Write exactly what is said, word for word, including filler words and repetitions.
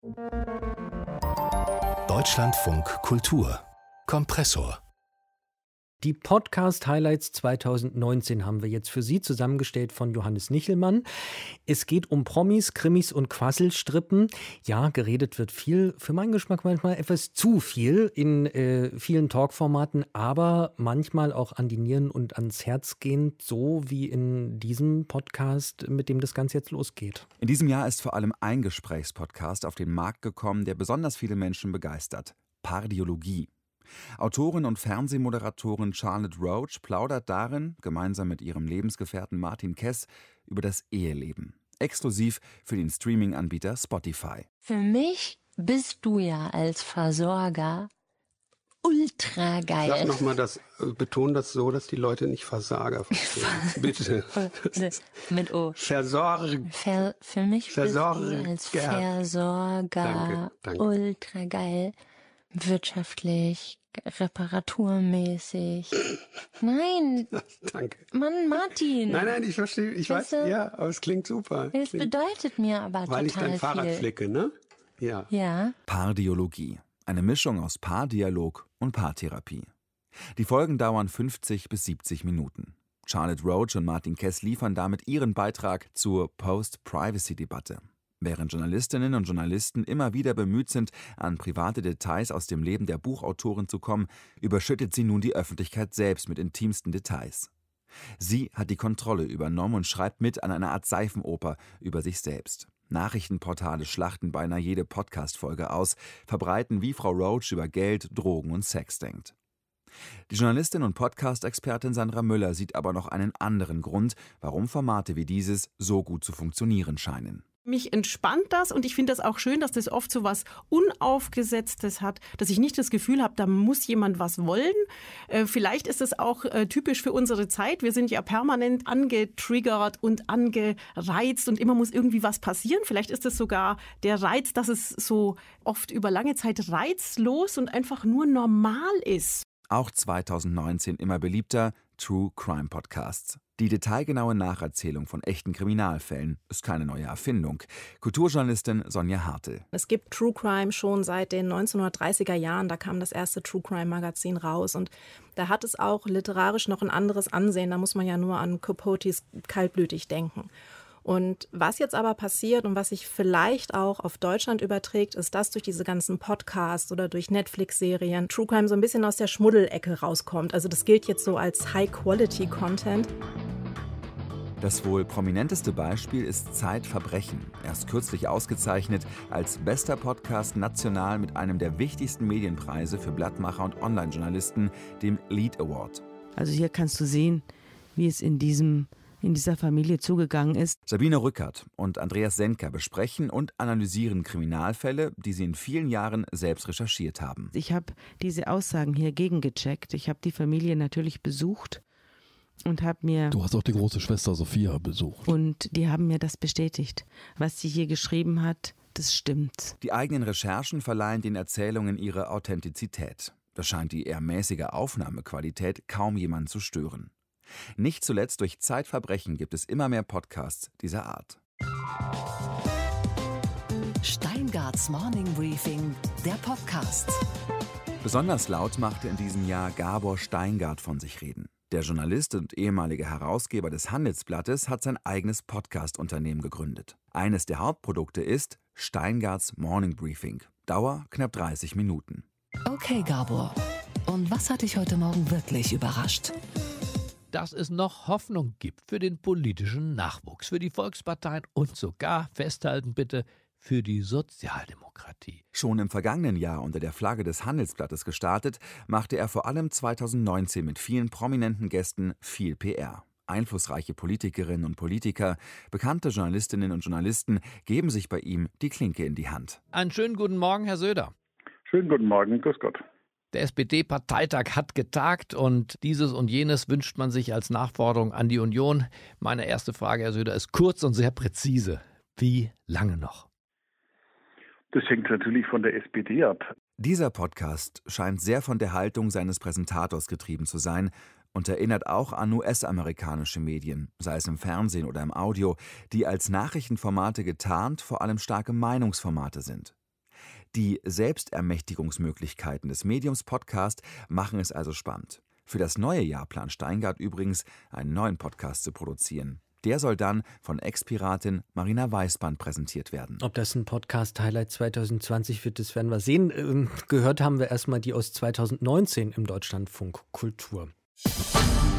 Deutschlandfunk Kultur Kompressor. Die Podcast-Highlights zweitausendneunzehn haben wir jetzt für Sie zusammengestellt von Johannes Nichelmann. Es geht um Promis, Krimis und Quasselstrippen. Ja, geredet wird viel, für meinen Geschmack manchmal etwas zu viel in äh, vielen Talkformaten, aber manchmal auch an die Nieren und ans Herz gehend, so wie in diesem Podcast, mit dem das Ganze jetzt losgeht. In diesem Jahr ist vor allem ein Gesprächspodcast auf den Markt gekommen, der besonders viele Menschen begeistert: Pardiologie. Autorin und Fernsehmoderatorin Charlotte Roach plaudert darin, gemeinsam mit ihrem Lebensgefährten Martin Kess, über das Eheleben. Exklusiv für den Streaming-Anbieter Spotify. Für mich bist du ja als Versorger ultra geil. Sag nochmal das, beton das so, dass die Leute nicht Versager verstehen. Bitte. Mit O. Versorgen. Ver, für mich Versorger. bist du als Versorger Danke, danke. ultra geil. Wirtschaftlich, reparaturmäßig. Nein. Danke. Mann, Martin. Nein, nein, ich verstehe, ich Weißt weiß, du? ja, aber es klingt super. Das Klingt, bedeutet mir aber weil ich total dein Fahrrad viel. flicke, ne? Ja. Ja. Pardiologie. Eine Mischung aus Paardialog und Paartherapie. Die Folgen dauern fünfzig bis siebzig Minuten. Charlotte Roach und Martin Kess liefern damit ihren Beitrag zur Post-Privacy-Debatte. Während Journalistinnen und Journalisten immer wieder bemüht sind, an private Details aus dem Leben der Buchautorin zu kommen, überschüttet sie nun die Öffentlichkeit selbst mit intimsten Details. Sie hat die Kontrolle übernommen und schreibt mit an einer Art Seifenoper über sich selbst. Nachrichtenportale schlachten beinahe jede Podcast-Folge aus, verbreiten, wie Frau Roach über Geld, Drogen und Sex denkt. Die Journalistin und Podcast-Expertin Sandra Müller sieht aber noch einen anderen Grund, warum Formate wie dieses so gut zu funktionieren scheinen. Mich entspannt das und ich finde das auch schön, dass das oft so was Unaufgesetztes hat, dass ich nicht das Gefühl habe, da muss jemand was wollen. Äh, vielleicht ist das auch äh, typisch für unsere Zeit. Wir sind ja permanent angetriggert und angereizt und immer muss irgendwie was passieren. Vielleicht ist das sogar der Reiz, dass es so oft über lange Zeit reizlos und einfach nur normal ist. Auch zweitausendneunzehn immer beliebter True Crime Podcasts. Die detailgenaue Nacherzählung von echten Kriminalfällen ist keine neue Erfindung. Kulturjournalistin Sonja Hartl. Es gibt True Crime schon seit den neunzehnhundertdreißiger Jahren. Da kam das erste True Crime Magazin raus. Und da hat es auch literarisch noch ein anderes Ansehen. Da muss man ja nur an Capotes Kaltblütig denken. Und was jetzt aber passiert und was sich vielleicht auch auf Deutschland überträgt, ist, dass durch diese ganzen Podcasts oder durch Netflix-Serien True Crime so ein bisschen aus der Schmuddelecke rauskommt. Also das gilt jetzt so als High-Quality-Content. Das wohl prominenteste Beispiel ist Zeitverbrechen. Erst kürzlich ausgezeichnet als bester Podcast national mit einem der wichtigsten Medienpreise für Blattmacher und Online-Journalisten, dem Lead Award. Also hier kannst du sehen, wie es in diesem in dieser Familie zugegangen ist. Sabine Rückert und Andreas Senker besprechen und analysieren Kriminalfälle, die sie in vielen Jahren selbst recherchiert haben. Ich habe diese Aussagen hier gegengecheckt. Ich habe die Familie natürlich besucht und habe mir... Du hast auch die große Schwester Sophia besucht. Und die haben mir das bestätigt. Was sie hier geschrieben hat, das stimmt. Die eigenen Recherchen verleihen den Erzählungen ihre Authentizität. Das scheint die eher mäßige Aufnahmequalität kaum jemanden zu stören. Nicht zuletzt durch Zeitverbrechen gibt es immer mehr Podcasts dieser Art. Steingarts Morning Briefing, der Podcast. Besonders laut machte in diesem Jahr Gabor Steingart von sich reden. Der Journalist und ehemalige Herausgeber des Handelsblattes hat sein eigenes Podcast-Unternehmen gegründet. Eines der Hauptprodukte ist Steingarts Morning Briefing. Dauer knapp dreißig Minuten. Okay, Gabor. Und was hat dich heute Morgen wirklich überrascht? Dass es noch Hoffnung gibt für den politischen Nachwuchs, für die Volksparteien und sogar, festhalten bitte, für die Sozialdemokratie. Schon im vergangenen Jahr unter der Flagge des Handelsblattes gestartet, machte er vor allem zweitausendneunzehn mit vielen prominenten Gästen viel P R. Einflussreiche Politikerinnen und Politiker, bekannte Journalistinnen und Journalisten geben sich bei ihm die Klinke in die Hand. Einen schönen guten Morgen, Herr Söder. Schönen guten Morgen, grüß Gott. Der S P D-Parteitag hat getagt und dieses und jenes wünscht man sich als Nachforderung an die Union. Meine erste Frage, Herr Söder, ist kurz und sehr präzise. Wie lange noch? Das hängt natürlich von der S P D ab. Dieser Podcast scheint sehr von der Haltung seines Präsentators getrieben zu sein und erinnert auch an U S-amerikanische Medien, sei es im Fernsehen oder im Audio, die als Nachrichtenformate getarnt vor allem starke Meinungsformate sind. Die Selbstermächtigungsmöglichkeiten des Mediums Podcast machen es also spannend. Für das neue Jahr plant Steingart übrigens, einen neuen Podcast zu produzieren. Der soll dann von Ex-Piratin Marina Weißband präsentiert werden. Ob das ein Podcast-Highlight zwanzig zwanzig wird, das werden wir sehen. Ähm, gehört haben wir erstmal die aus zwanzig neunzehn im Deutschlandfunk Kultur.